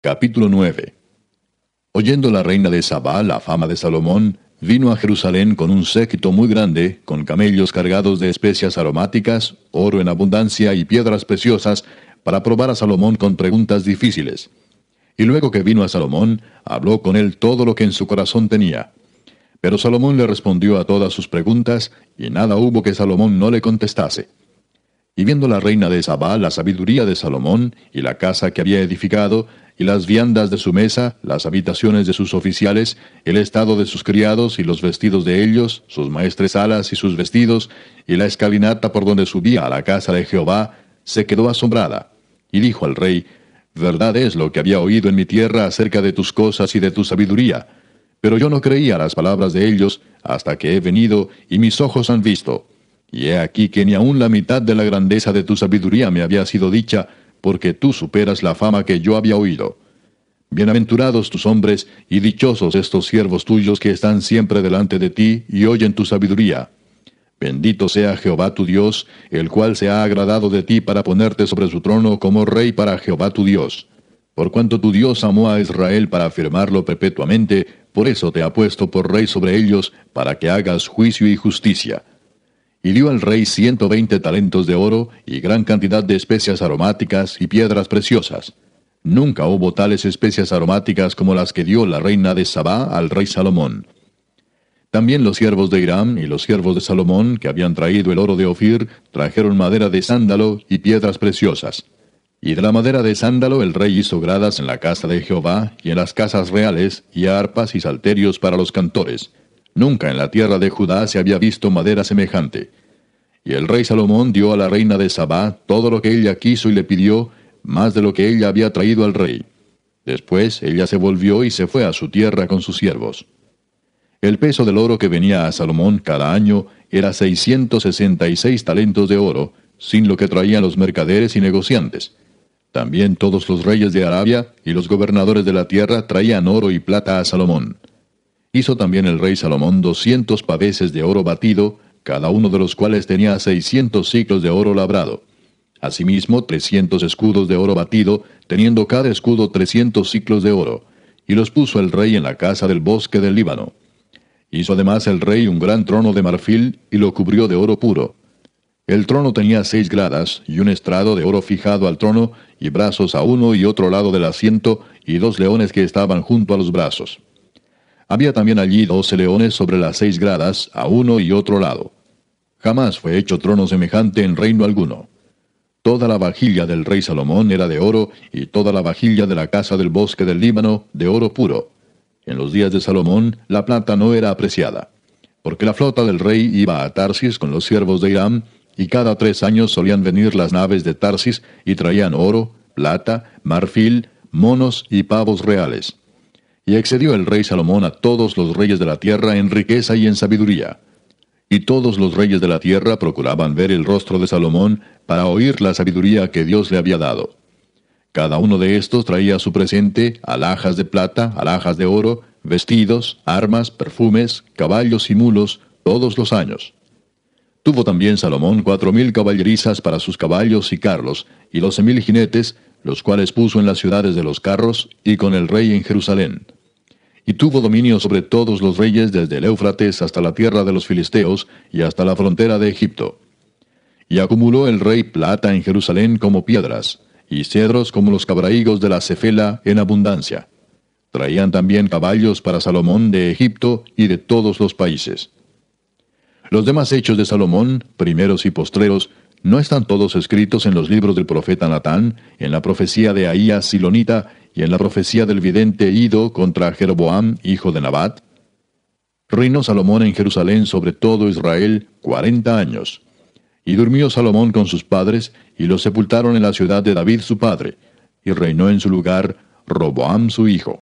Capítulo 9. Oyendo la reina de Sabá la fama de Salomón, vino a Jerusalén con un séquito muy grande, con camellos cargados de especias aromáticas, oro en abundancia y piedras preciosas, para probar a Salomón con preguntas difíciles. Y luego que vino a Salomón, habló con él todo lo que en su corazón tenía. Pero Salomón le respondió a todas sus preguntas, y nada hubo que Salomón no le contestase. Y viendo la reina de Sabá la sabiduría de Salomón, y la casa que había edificado, y las viandas de su mesa, las habitaciones de sus oficiales, el estado de sus criados y los vestidos de ellos, sus maestresalas y sus vestidos, y la escalinata por donde subía a la casa de Jehová, se quedó asombrada. Y dijo al rey: Verdad es lo que había oído en mi tierra acerca de tus cosas y de tu sabiduría. Pero yo no creía las palabras de ellos, hasta que he venido, y mis ojos han visto. Y he aquí que ni aun la mitad de la grandeza de tu sabiduría me había sido dicha, porque tú superas la fama que yo había oído. Bienaventurados tus hombres, y dichosos estos siervos tuyos que están siempre delante de ti, y oyen tu sabiduría. Bendito sea Jehová tu Dios, el cual se ha agradado de ti para ponerte sobre su trono como rey para Jehová tu Dios. Por cuanto tu Dios amó a Israel para afirmarlo perpetuamente, por eso te ha puesto por rey sobre ellos, para que hagas juicio y justicia. Y dio al rey 120 talentos de oro, y gran cantidad de especias aromáticas y piedras preciosas. Nunca hubo tales especias aromáticas como las que dio la reina de Sabá al rey Salomón. También los siervos de Hiram y los siervos de Salomón, que habían traído el oro de Ofir, trajeron madera de sándalo y piedras preciosas. Y de la madera de sándalo el rey hizo gradas en la casa de Jehová, y en las casas reales, y arpas y salterios para los cantores. Nunca en la tierra de Judá se había visto madera semejante. Y el rey Salomón dio a la reina de Sabá todo lo que ella quiso y le pidió, más de lo que ella había traído al rey. Después ella se volvió y se fue a su tierra con sus siervos. El peso del oro que venía a Salomón cada año era 666 talentos de oro, sin lo que traían los mercaderes y negociantes. También todos los reyes de Arabia y los gobernadores de la tierra traían oro y plata a Salomón. Hizo también el rey Salomón 200 paveses de oro batido, cada uno de los cuales tenía 600 siclos de oro labrado. Asimismo 300 escudos de oro batido, teniendo cada escudo 300 siclos de oro, y los puso el rey en la casa del bosque del Líbano. Hizo además el rey un gran trono de marfil, y lo cubrió de oro puro. El trono tenía 6 gradas, y un estrado de oro fijado al trono, y brazos a uno y otro lado del asiento, y 2 leones que estaban junto a los brazos. Había también allí 12 leones sobre las 6 gradas, a uno y otro lado. Jamás fue hecho trono semejante en reino alguno. Toda la vajilla del rey Salomón era de oro, y toda la vajilla de la casa del bosque del Líbano de oro puro. En los días de Salomón la plata no era apreciada, porque la flota del rey iba a Tarsis con los siervos de Hiram, y cada 3 años solían venir las naves de Tarsis, y traían oro, plata, marfil, monos y pavos reales. Y excedió el rey Salomón a todos los reyes de la tierra en riqueza y en sabiduría. Y todos los reyes de la tierra procuraban ver el rostro de Salomón para oír la sabiduría que Dios le había dado. Cada uno de estos traía a su presente alhajas de plata, alhajas de oro, vestidos, armas, perfumes, caballos y mulos, todos los años. Tuvo también Salomón 4,000 caballerizas para sus caballos y carros, y 12,000 jinetes, los cuales puso en las ciudades de los carros, y con el rey en Jerusalén. Y tuvo dominio sobre todos los reyes desde el Éufrates hasta la tierra de los filisteos, y hasta la frontera de Egipto. Y acumuló el rey plata en Jerusalén como piedras, y cedros como los cabrahigos de la Cefela en abundancia. Traían también caballos para Salomón de Egipto y de todos los países. Los demás hechos de Salomón, primeros y postreros, ¿no están todos escritos en los libros del profeta Natán, en la profecía de Ahías Silonita, y en la profecía del vidente Ido contra Jeroboam, hijo de Nabat? Reinó Salomón en Jerusalén sobre todo Israel 40 años. Y durmió Salomón con sus padres, y los sepultaron en la ciudad de David su padre, y reinó en su lugar Roboam su hijo.